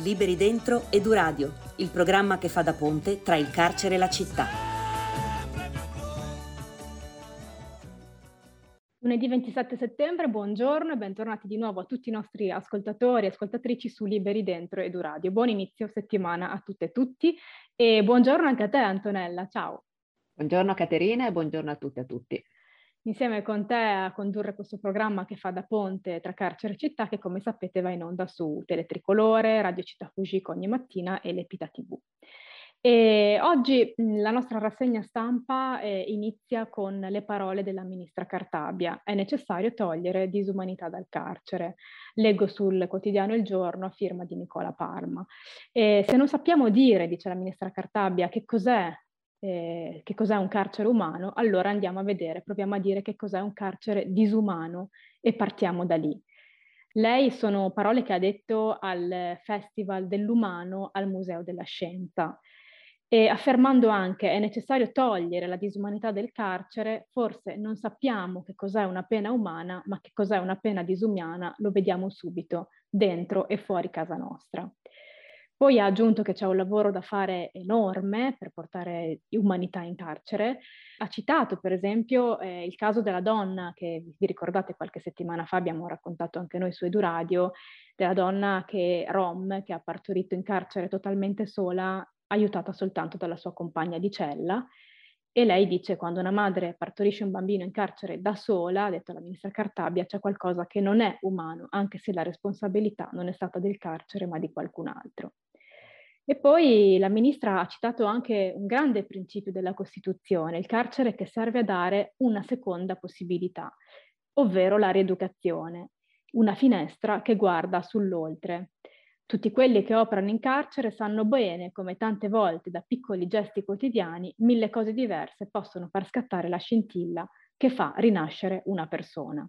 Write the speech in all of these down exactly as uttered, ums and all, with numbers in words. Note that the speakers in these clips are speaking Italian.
Liberi Dentro Eduradio, il programma che fa da ponte tra il carcere e la città. Lunedì ventisette settembre, buongiorno e bentornati di nuovo a tutti i nostri ascoltatori e ascoltatrici su Liberi Dentro Eduradio. Buon inizio settimana a tutte e tutti e buongiorno anche a te Antonella, ciao. Buongiorno Caterina e buongiorno a tutte e a tutti. Insieme con te a condurre questo programma che fa da ponte tra carcere e città, che come sapete va in onda su Teletricolore, Radio Città Fugico ogni mattina e l'Epita tivù. E oggi mh, la nostra rassegna stampa eh, inizia con le parole della ministra Cartabia. È necessario togliere disumanità dal carcere. Leggo sul quotidiano Il Giorno a firma di Nicola Parma. E se non sappiamo dire, dice la ministra Cartabia, che cos'è Eh, che cos'è un carcere umano, allora andiamo a vedere, proviamo a dire che cos'è un carcere disumano e partiamo da lì. Lei sono parole che ha detto al Festival dell'Umano al Museo della Scienza e affermando anche è necessario togliere la disumanità del carcere, forse non sappiamo che cos'è una pena umana, ma che cos'è una pena disumana lo vediamo subito dentro e fuori casa nostra. Poi ha aggiunto che c'è un lavoro da fare enorme per portare umanità in carcere. Ha citato per esempio eh, il caso della donna che vi ricordate qualche settimana fa abbiamo raccontato anche noi su Eduradio, della donna che rom che ha partorito in carcere totalmente sola, aiutata soltanto dalla sua compagna di cella. E lei dice quando una madre partorisce un bambino in carcere da sola, ha detto la ministra Cartabia, c'è qualcosa che non è umano, anche se la responsabilità non è stata del carcere ma di qualcun altro. E poi la ministra ha citato anche un grande principio della Costituzione, il carcere che serve a dare una seconda possibilità, ovvero la rieducazione, una finestra che guarda sull'oltre. Tutti quelli che operano in carcere sanno bene come tante volte da piccoli gesti quotidiani mille cose diverse possono far scattare la scintilla che fa rinascere una persona.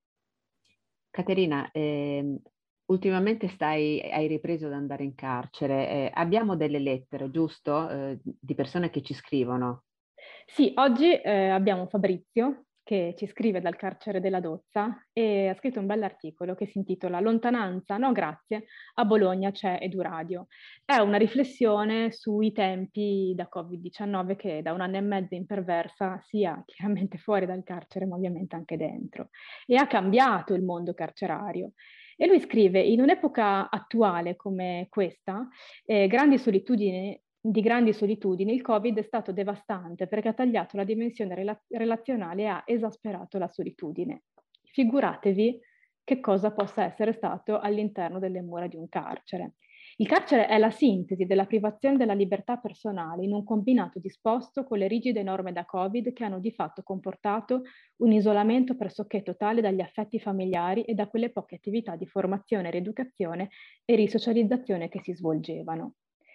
Caterina, ehm, ultimamente stai, hai ripreso ad andare in carcere. Eh, abbiamo delle lettere, giusto? Eh, di persone che ci scrivono. Sì, oggi eh, abbiamo Fabrizio che ci scrive dal carcere della Dozza e ha scritto un bell'articolo che si intitola Lontananza, no grazie, a Bologna c'è Eduradio. È una riflessione sui tempi da covid diciannove che da un anno e mezzo imperversa sia chiaramente fuori dal carcere ma ovviamente anche dentro e ha cambiato il mondo carcerario. E lui scrive, in un'epoca attuale come questa, eh, grandi solitudini di grandi solitudini, il Covid è stato devastante perché ha tagliato la dimensione rela- relazionale e ha esasperato la solitudine. Figuratevi che cosa possa essere stato all'interno delle mura di un carcere. Il carcere è la sintesi della privazione della libertà personale in un combinato disposto con le rigide norme da Covid che hanno di fatto comportato un isolamento pressoché totale dagli affetti familiari e da quelle poche attività di formazione, rieducazione e risocializzazione che si svolgevano.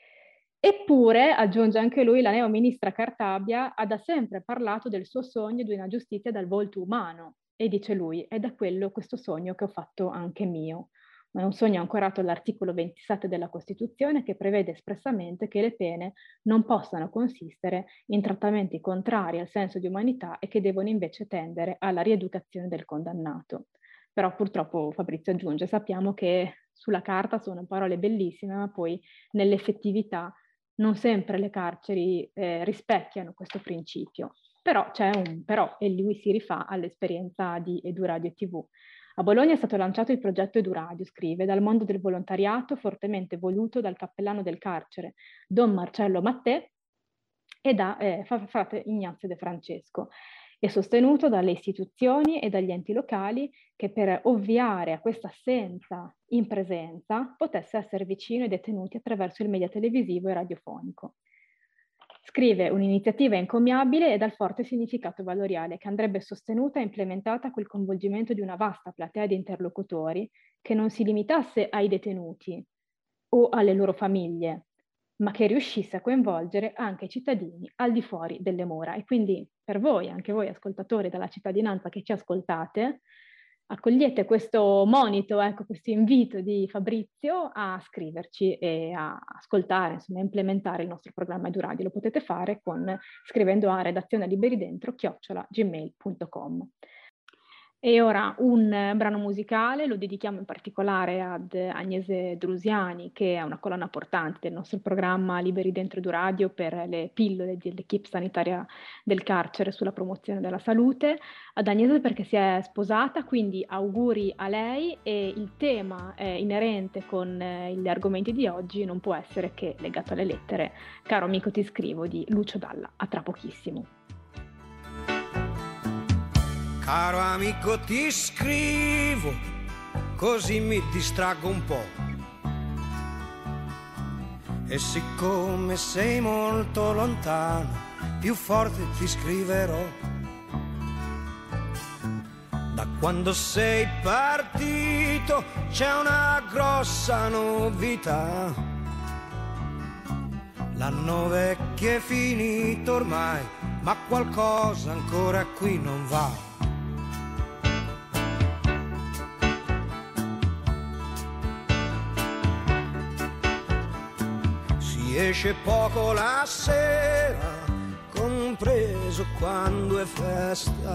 Eppure, aggiunge anche lui, la neoministra Cartabia ha da sempre parlato del suo sogno di una giustizia dal volto umano e dice lui, è da quello questo sogno che ho fatto anche mio. Ma è un sogno ancorato all'articolo ventisette della Costituzione che prevede espressamente che le pene non possano consistere in trattamenti contrari al senso di umanità e che devono invece tendere alla rieducazione del condannato. Però purtroppo Fabrizio aggiunge, sappiamo che sulla carta sono parole bellissime, ma poi nell'effettività non sempre le carceri eh, rispecchiano questo principio, però c'è un però e lui si rifà all'esperienza di Eduradio tivù. A Bologna è stato lanciato il progetto Eduradio, scrive, dal mondo del volontariato fortemente voluto dal cappellano del carcere, Don Marcello Mattè, e da eh, frate Ignazio De Francesco. È sostenuto dalle istituzioni e dagli enti locali che per ovviare a questa assenza in presenza potesse essere vicino ai detenuti attraverso il media televisivo e radiofonico. Scrive un'iniziativa encomiabile e dal forte significato valoriale che andrebbe sostenuta e implementata col coinvolgimento di una vasta platea di interlocutori che non si limitasse ai detenuti o alle loro famiglie, ma che riuscisse a coinvolgere anche i cittadini al di fuori delle mura. E quindi per voi, anche voi ascoltatori della cittadinanza che ci ascoltate, accogliete questo monito, ecco, questo invito di Fabrizio a scriverci e a ascoltare, insomma, a implementare il nostro programma Eduradio. Lo potete fare con, scrivendo a redazione liberi dentro chiocciola gmail punto com. E ora un eh, brano musicale lo dedichiamo in particolare ad Agnese Drusiani, che è una colonna portante del nostro programma Liberi Dentro Eduradio per le pillole dell'equipe sanitaria del carcere sulla promozione della salute. Ad Agnese perché si è sposata, quindi auguri a lei, e il tema eh, inerente con eh, gli argomenti di oggi non può essere che legato alle lettere. Caro amico, ti scrivo, di Lucio Dalla. A tra pochissimo. Caro amico, ti scrivo, così mi distraggo un po'. E siccome sei molto lontano, più forte ti scriverò. Da quando sei partito c'è una grossa novità. L'anno vecchio è finito ormai, ma qualcosa ancora qui non va. Si esce poco la sera, compreso quando è festa,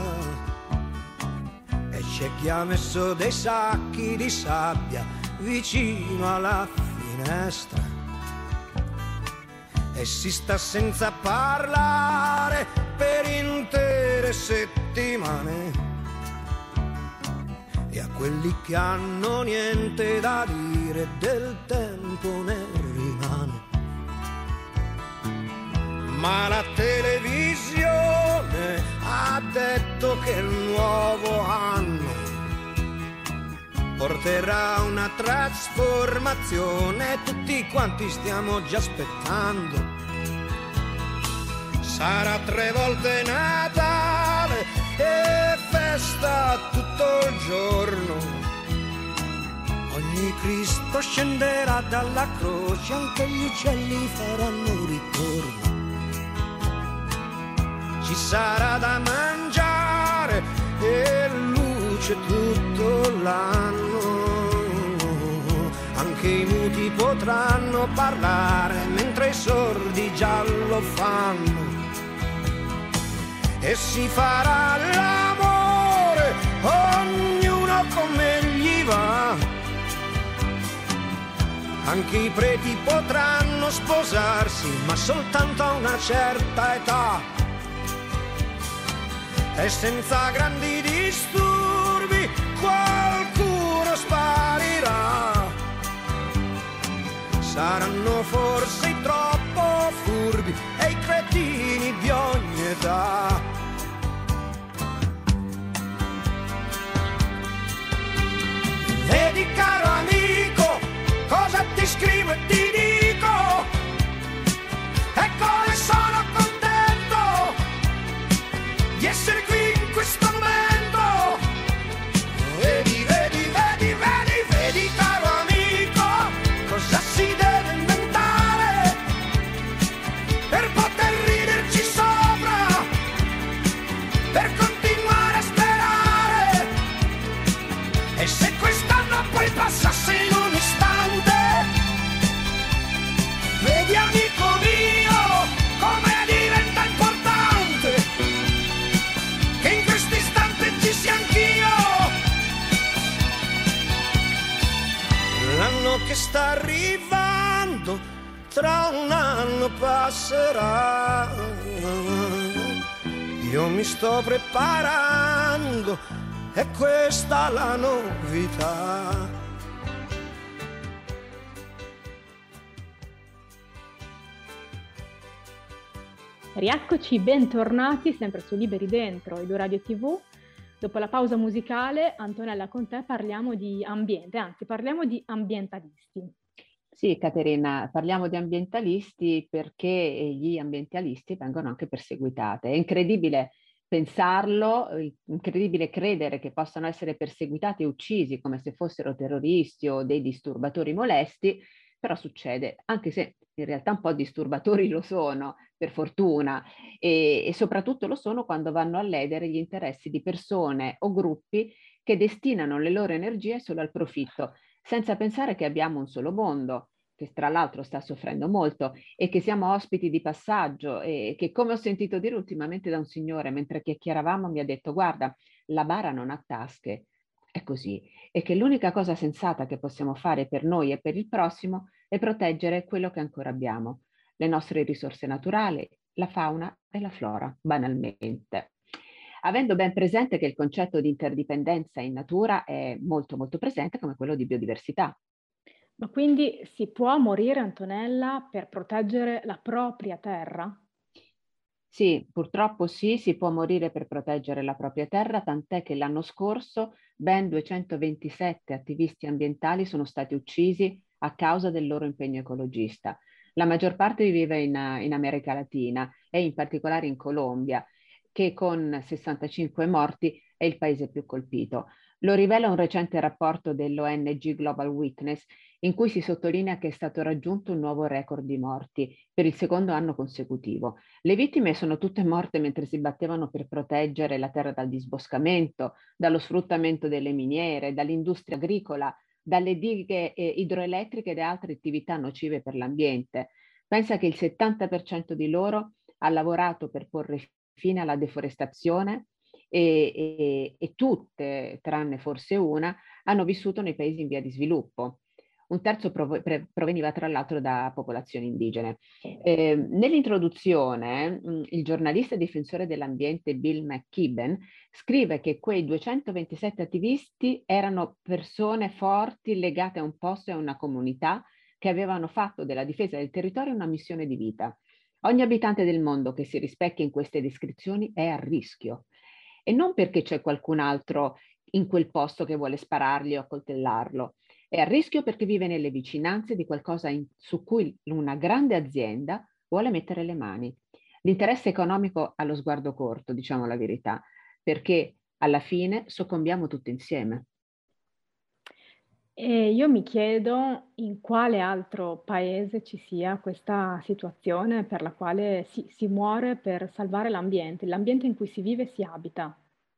e c'è chi ha messo dei sacchi di sabbia vicino alla finestra e si sta senza parlare per intere settimane. E a quelli che hanno niente da dire del tempo ne rimane. Ma la televisione ha detto che il nuovo anno porterà una trasformazione, tutti quanti stiamo già aspettando. Sarà tre volte Natale e festa tutto il giorno. Ogni Cristo scenderà dalla croce, anche gli uccelli faranno ritorno. Ci sarà da mangiare e luce tutto l'anno. Anche i muti potranno parlare mentre i sordi già lo fanno. E si farà l'amore, ognuno come gli va. Anche i preti potranno sposarsi, ma soltanto a una certa età. E senza grandi disturbi qualcuno sparirà. Saranno forse i troppo furbi e i cretini di ogni età. Vedi caro amico, cosa ti scrivo e ti dico, e come sono contento di essere qui in questo momento. Vedi, vedi, vedi, vedi, vedi caro amico, cosa si deve inventare per poter riderci sopra, per continuare a sperare. E se quest'anno poi passasse in un istante, vedi amico mio come diventa importante che in questo istante ci sia anch'io. L'anno che sta arrivando tra un anno passerà. Io mi sto preparando, è questa la novità. Rieccoci, bentornati sempre su Liberi Dentro Eduradio tivù. Dopo la pausa musicale, Antonella, con te parliamo di ambiente, anzi parliamo di ambientalisti. Sì, Caterina, parliamo di ambientalisti perché gli ambientalisti vengono anche perseguitati. È incredibile pensarlo, è incredibile credere che possano essere perseguitati e uccisi come se fossero terroristi o dei disturbatori molesti, però succede, anche se in realtà un po' disturbatori lo sono, per fortuna, e, e soprattutto lo sono quando vanno a ledere gli interessi di persone o gruppi che destinano le loro energie solo al profitto, senza pensare che abbiamo un solo mondo, che tra l'altro sta soffrendo molto, e che siamo ospiti di passaggio, e che, come ho sentito dire ultimamente da un signore mentre chiacchieravamo, mi ha detto: guarda, la bara non ha tasche, è così, e che l'unica cosa sensata che possiamo fare per noi e per il prossimo è proteggere quello che ancora abbiamo, le nostre risorse naturali, la fauna e la flora, banalmente. Avendo ben presente che il concetto di interdipendenza in natura è molto molto presente come quello di biodiversità. Ma quindi si può morire, Antonella, per proteggere la propria terra? Sì, purtroppo sì, si può morire per proteggere la propria terra, tant'è che l'anno scorso ben duecentoventisette attivisti ambientali sono stati uccisi a causa del loro impegno ecologista. La maggior parte vive in, in America Latina e in particolare in Colombia, che con sessantacinque morti è il paese più colpito. Lo rivela un recente rapporto dell'O N G Global Witness, in cui si sottolinea che è stato raggiunto un nuovo record di morti per il secondo anno consecutivo. Le vittime sono tutte morte mentre si battevano per proteggere la terra dal disboscamento, dallo sfruttamento delle miniere, dall'industria agricola, dalle dighe eh, idroelettriche ed altre attività nocive per l'ambiente. Pensa che il settanta per cento di loro ha lavorato per porre fine alla deforestazione e, e, e tutte, tranne forse una, hanno vissuto nei paesi in via di sviluppo. Un terzo prov- pre- proveniva tra l'altro da popolazioni indigene. Eh, nell'introduzione, mh, il giornalista e difensore dell'ambiente Bill McKibben scrive che quei duecentoventisette attivisti erano persone forti legate a un posto e a una comunità che avevano fatto della difesa del territorio una missione di vita. Ogni abitante del mondo che si rispecchia in queste descrizioni è a rischio. E non perché c'è qualcun altro in quel posto che vuole sparargli o accoltellarlo. È a rischio perché vive nelle vicinanze di qualcosa in, su cui una grande azienda vuole mettere le mani. L'interesse economico ha lo sguardo corto, diciamo la verità, perché alla fine soccombiamo tutti insieme. E io mi chiedo in quale altro paese ci sia questa situazione per la quale si, si muore per salvare l'ambiente, l'ambiente in cui si vive e si abita.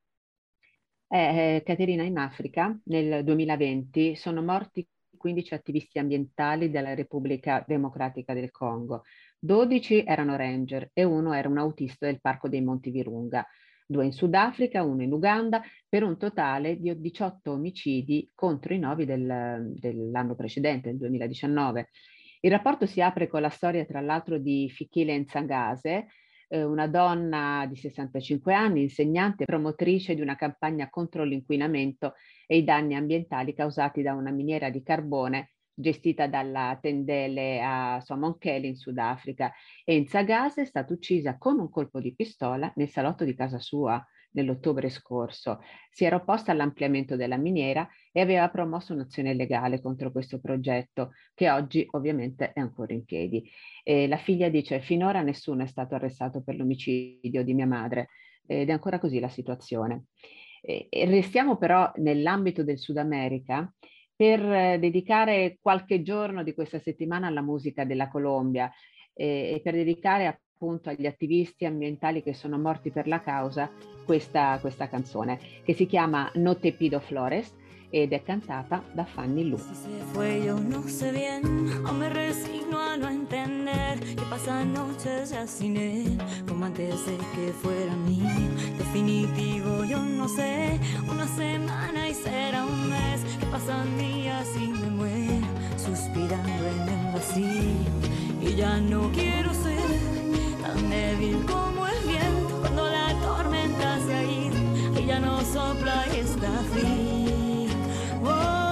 Eh, Caterina, in Africa nel duemilaventi sono morti quindici attivisti ambientali della Repubblica Democratica del Congo. dodici erano ranger e uno era un autista del Parco dei Monti Virunga. Due in Sudafrica, uno in Uganda, per un totale di diciotto omicidi contro i nove del, dell'anno precedente, del duemiladiciannove. Il rapporto si apre con la storia, tra l'altro, di Fikile Ntsangase, eh, una donna di sessantacinque anni, insegnante e promotrice di una campagna contro l'inquinamento e i danni ambientali causati da una miniera di carbone gestita dalla Tendele a Somonkele in Sudafrica, e Ntsangase è stata uccisa con un colpo di pistola nel salotto di casa sua nell'ottobre scorso. Si era opposta all'ampliamento della miniera e aveva promosso un'azione legale contro questo progetto, che oggi ovviamente è ancora in piedi. E la figlia dice: finora nessuno è stato arrestato per l'omicidio di mia madre, ed è ancora così la situazione. E, e restiamo però nell'ambito del Sud America per eh, dedicare qualche giorno di questa settimana alla musica della Colombia eh, e per dedicare appunto agli attivisti ambientali che sono morti per la causa questa, questa canzone, che si chiama No te pido flores ed è cantata da Fanny Lu. Si se fue yo no sé bien, o me resigno a no entender que pasan noches ya sin él, como antes de que fuera mío. Definitivo yo no sé, una semana y será un mes, que pasan días y me muero, suspirando en el vacío. Y ya no quiero ser tan débil como el viento, cuando la tormenta se ha ido y ya no sopla y está frío. Oh,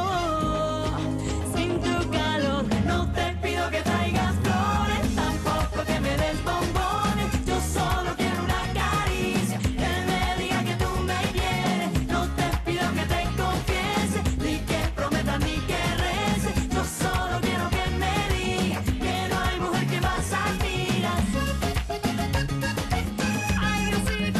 oh, oh, sin tu calor no te pido que traigas flores, tampoco que me des bombones. Yo solo quiero una caricia, que me diga que tú me quieres. No te pido que te confiese, ni que prometas ni que reces. Yo solo quiero que me digas que no hay mujer que más admiras. Ay, Diosito.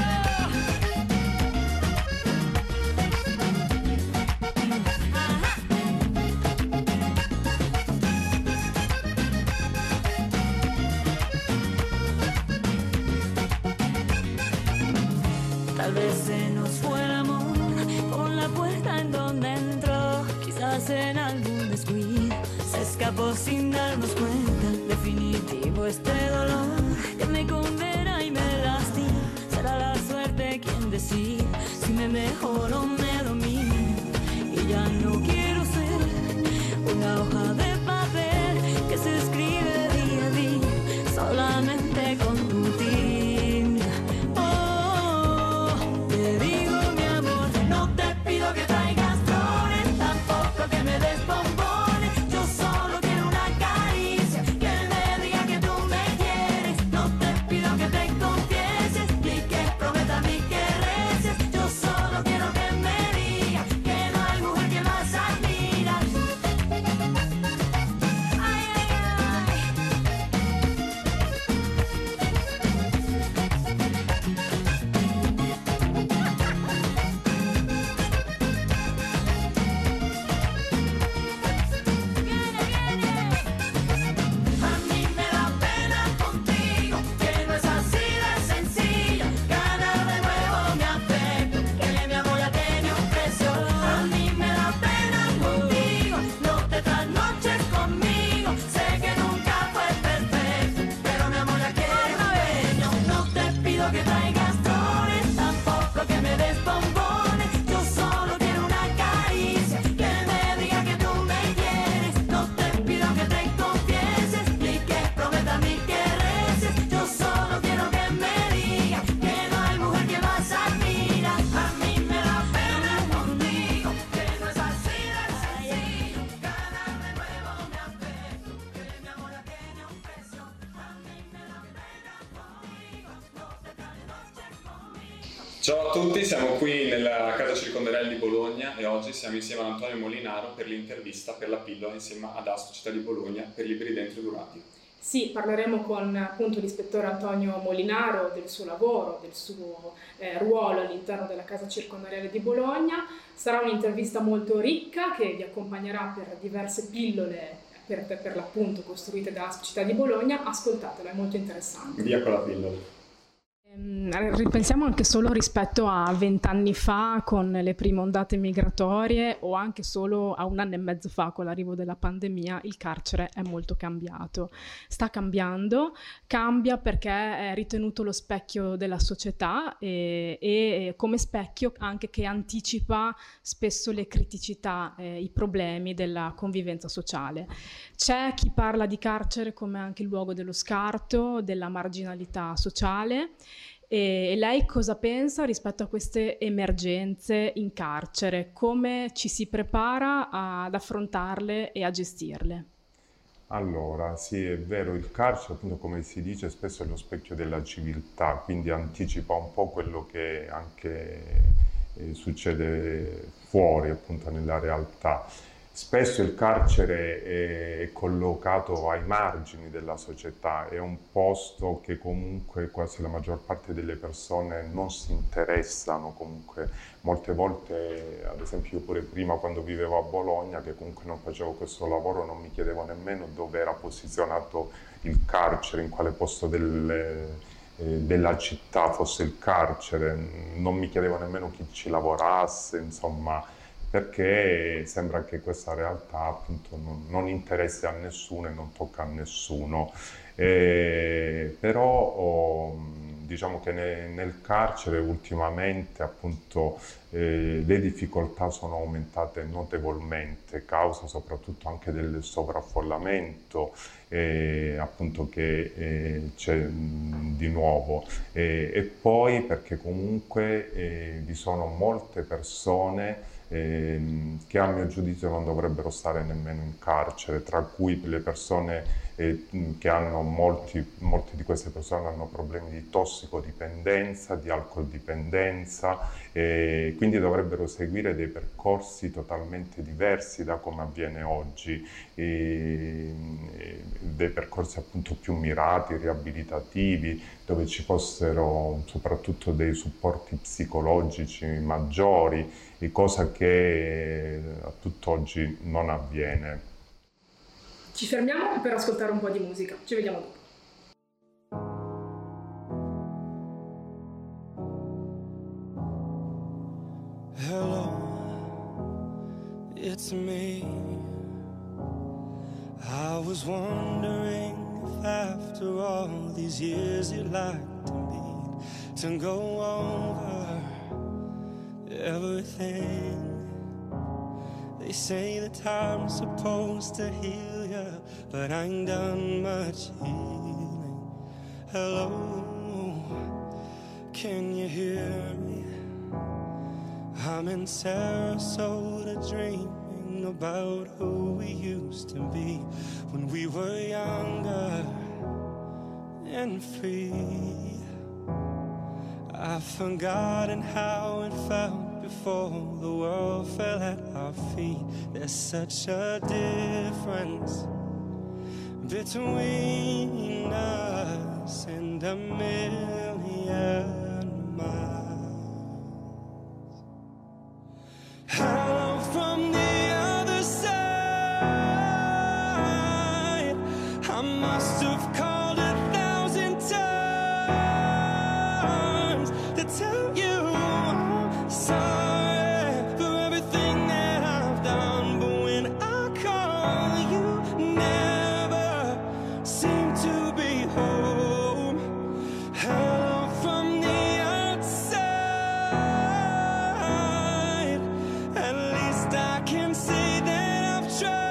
Tal vez se nos fue el amor por la puerta en donde entró, quizás en algún descuido se escapó sin darnos cuenta. Definitivo este dolor que me condena y me lastima, será la suerte quien decide si me mejora o me domina. Y ya no quiero ser una hoja de papel que se escribe día a día solamente con tu tinta. Oh, te digo mi amor, no te pido que traigas flores, tampoco que me des bombones. Yo solo quiero una caricia, que me diga que tú me quieres. No te pido que te confieses, ni que prometas ni que reces. Yo solo quiero que me digas que no hay mujer que más admiras. Ay, ay, ay. A mí me da pena contigo, que no es así de sencillo. Ganar de nuevo mi afecto, que mi amor ya tiene un precio. A mí me da pena contigo, no te trasnoches conmigo. Sé que nunca fue perfecto, pero mi amor ya quiere un dueño. No te pido que traigas flores, tampoco que me des bombones. Yo solo quiero una caricia, que me diga que tú me quieres. No te pido que te confieses, ni que prometas ni que reces. Yo solo quiero que me digas que no hay mujer que más admira. A mí me da pena contigo, que no es así de sencillo. Ganar de nuevo mi afecto, que mi amor ya tiene un precio. A mí me da pena contigo, no te trasnoches conmigo. Ciao a tutti, siamo qui nella casa circondariale di Bologna e oggi siamo insieme ad Antonio Molinaro per l'intervista per la pillola insieme ad Asco Città di Bologna per Liberi Dentro Durati. Sì, parleremo con appunto l'ispettore Antonio Molinaro del suo lavoro, del suo eh, ruolo all'interno della casa circondariale di Bologna. Sarà un'intervista molto ricca che vi accompagnerà per diverse pillole per, per, per l'appunto costruite dalla Città di Bologna. Ascoltatela, è molto interessante. Via con la pillola. Ehm, Ripensiamo anche solo rispetto a vent'anni fa con le prime ondate migratorie o anche solo a un anno e mezzo fa con l'arrivo della pandemia, il carcere è molto cambiato. Sta cambiando, cambia perché è ritenuto lo specchio della società e, e come specchio anche che anticipa spesso le criticità, eh, i problemi della convivenza sociale. C'è chi parla di carcere come anche il luogo dello scarto, della marginalità sociale. E lei cosa pensa rispetto a queste emergenze in carcere? Come ci si prepara ad affrontarle e a gestirle? Allora, sì, è vero, il carcere, appunto, come si dice, spesso è lo specchio della civiltà, quindi anticipa un po' quello che anche eh, succede fuori, appunto, nella realtà. Spesso il carcere è collocato ai margini della società, è un posto che comunque quasi la maggior parte delle persone non si interessano, comunque molte volte, ad esempio io pure prima quando vivevo a Bologna, che comunque non facevo questo lavoro, non mi chiedevo nemmeno dove era posizionato il carcere, in quale posto del, eh, della città fosse il carcere, non mi chiedevo nemmeno chi ci lavorasse, insomma, perché sembra che questa realtà appunto non, non interessi a nessuno e non tocca a nessuno. Eh, però oh, diciamo che ne, nel carcere ultimamente appunto eh, le difficoltà sono aumentate notevolmente, causa soprattutto anche del sovraffollamento eh, appunto che eh, c'è mh, di nuovo eh, e poi perché comunque eh, vi sono molte persone Eh, che a mio giudizio non dovrebbero stare nemmeno in carcere, tra cui le persone eh, che hanno molti, molte di queste persone hanno problemi di tossicodipendenza, di alcoldipendenza, eh, quindi dovrebbero seguire dei percorsi totalmente diversi da come avviene oggi, eh, dei percorsi appunto più mirati, riabilitativi, dove ci fossero soprattutto dei supporti psicologici maggiori, cosa che a tutt'oggi non avviene. Ci fermiamo per ascoltare un po' di musica, ci vediamo dopo. Hello, it's me. I was wondering if after all these years you'd like to meet, to go over everything. They say the time's supposed to heal ya, but I ain't done much healing. Hello, can you hear me? I'm in Sarasota dreaming about who we used to be when we were younger and free. I've forgotten how it felt before the world fell at our feet. There's such a difference between us and a million miles. Hello from the other side. I must have called a thousand times to tell you I'm sorry for everything that I've done. But when I call, you never seem to be home. Hello from the outside. At least I can say that I've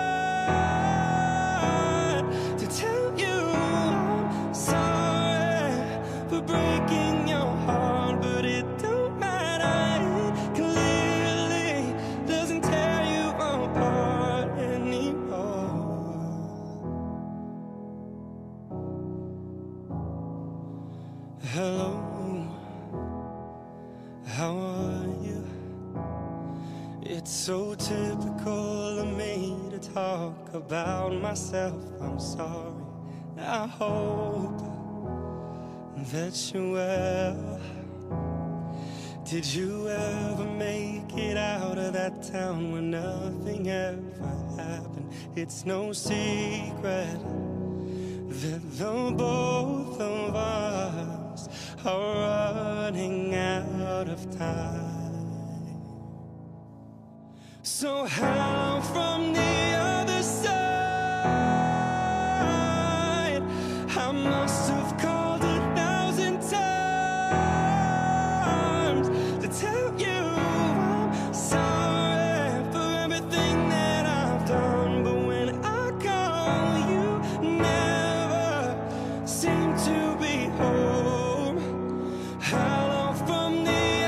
tried to tell you I'm sorry for breaking your heart, but it don't matter. It clearly doesn't tear you apart anymore. Hello, how are you? It's so typical of me to talk about myself. I'm sorry. I hope that you're well. Did you ever make it out of that town where nothing ever happened? It's no secret that the both of us are running out of time. So hello from the other side. I must have called a thousand times to tell you I'm sorry for everything that I've done. But when I call, you never seem to be home. Hello from the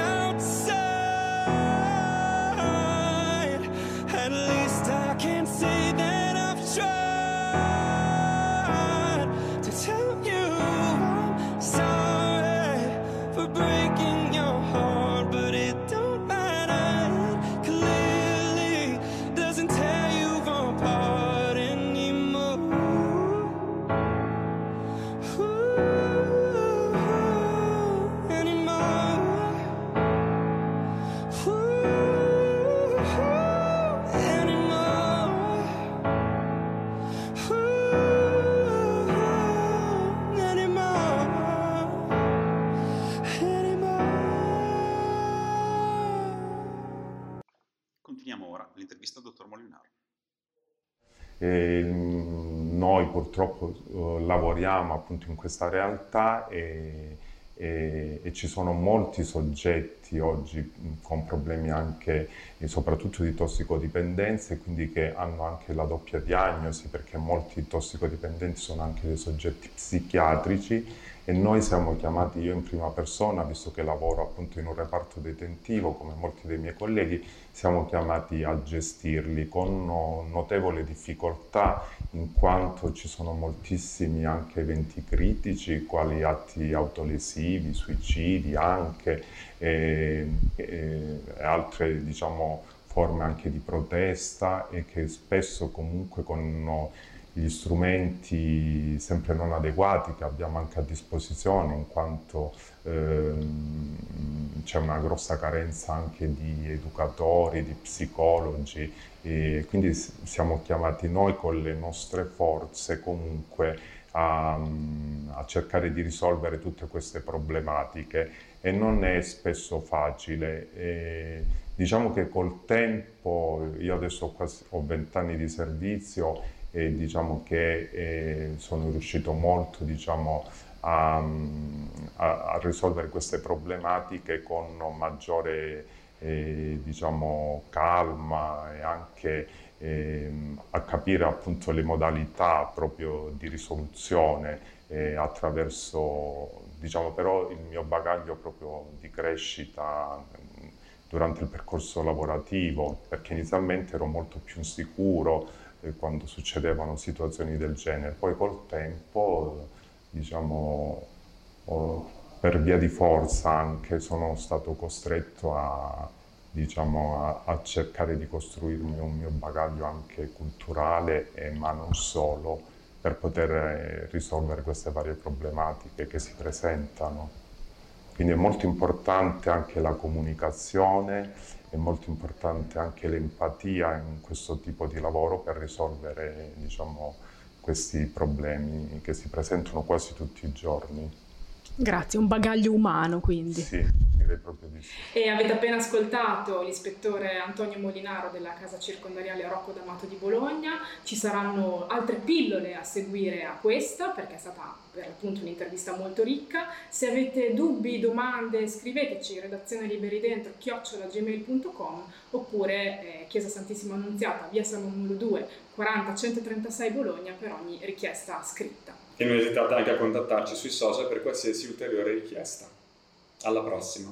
outside. At least I can say that I've tried to tell you I'm sorry for breaking your heart, but it don't matter. It clearly doesn't tear you apart anymore. Ooh, anymore. Ooh, anymore. Ooh, anymore. Anymore. Continuiamo ora l'intervista al dottor Molinaro. E noi purtroppo eh, lavoriamo appunto in questa realtà e, e- e ci sono molti soggetti oggi mh, con problemi anche e soprattutto di tossicodipendenza e quindi che hanno anche la doppia diagnosi, perché molti tossicodipendenti sono anche dei soggetti psichiatrici e noi siamo chiamati, io in prima persona, visto che lavoro appunto in un reparto detentivo come molti dei miei colleghi, siamo chiamati a gestirli con no- notevole difficoltà, in quanto ci sono moltissimi anche eventi critici, quali atti autolesivi, suicidi anche, e, e altre diciamo forme anche di protesta, e che spesso comunque con no, gli strumenti sempre non adeguati che abbiamo anche a disposizione, in quanto ehm, c'è una grossa carenza anche di educatori, di psicologi, e quindi s- siamo chiamati noi con le nostre forze comunque a, a cercare di risolvere tutte queste problematiche, e non è spesso facile. E diciamo che col tempo, io adesso ho quasi ho vent'anni di servizio, e diciamo che eh, sono riuscito molto diciamo, a, a- a risolvere queste problematiche con maggiore eh, diciamo, calma e anche eh, a capire appunto le modalità proprio di risoluzione eh, attraverso, diciamo, però il mio bagaglio proprio di crescita durante il percorso lavorativo, perché inizialmente ero molto più insicuro eh, quando succedevano situazioni del genere. Poi col tempo, diciamo, ho, per via di forza anche sono stato costretto a, diciamo, a, a cercare di costruirmi un mio bagaglio anche culturale, eh, ma non solo, per poter eh, risolvere queste varie problematiche che si presentano. Quindi è molto importante anche la comunicazione, è molto importante anche l'empatia in questo tipo di lavoro per risolvere, diciamo, questi problemi che si presentano quasi tutti i giorni. Grazie, un bagaglio umano quindi. Sì, direi proprio di sì. E avete appena ascoltato l'ispettore Antonio Molinaro della Casa Circondariale Rocco D'Amato di Bologna. Ci saranno altre pillole a seguire a questa, perché è stata per l'appunto un'intervista molto ricca. Se avete dubbi, domande, scriveteci redazione liberi dentro chiocciola gmail punto com oppure eh, Chiesa Santissima Annunziata, via San numero due, quaranta centotrentasei Bologna per ogni richiesta scritta. E non esitate anche a contattarci sui social per qualsiasi ulteriore richiesta. Alla prossima!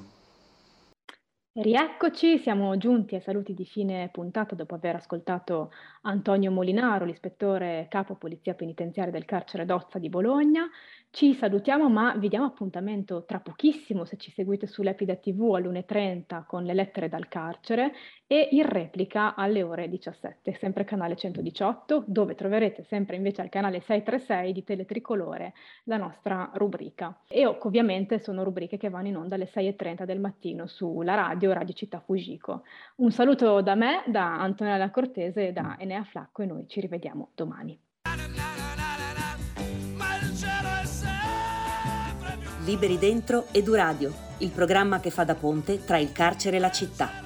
Rieccoci, siamo giunti ai saluti di fine puntata dopo aver ascoltato Antonio Molinaro, l'ispettore capo Polizia Penitenziaria del carcere Dozza di Bologna. Ci salutiamo, ma vi diamo appuntamento tra pochissimo, se ci seguite sull'Epida tivù all'una e trenta con le lettere dal carcere e in replica alle ore diciassette, sempre canale centodiciotto, dove troverete sempre invece al canale seicentotrentasei di Teletricolore la nostra rubrica. E ovviamente sono rubriche che vanno in onda alle sei e trenta del mattino sulla radio, Radio Città Fujiko. Un saluto da me, da Antonella Cortese e da Enea Flacco e noi ci rivediamo domani. Liberi Dentro Eduradio, il programma che fa da ponte tra il carcere e la città.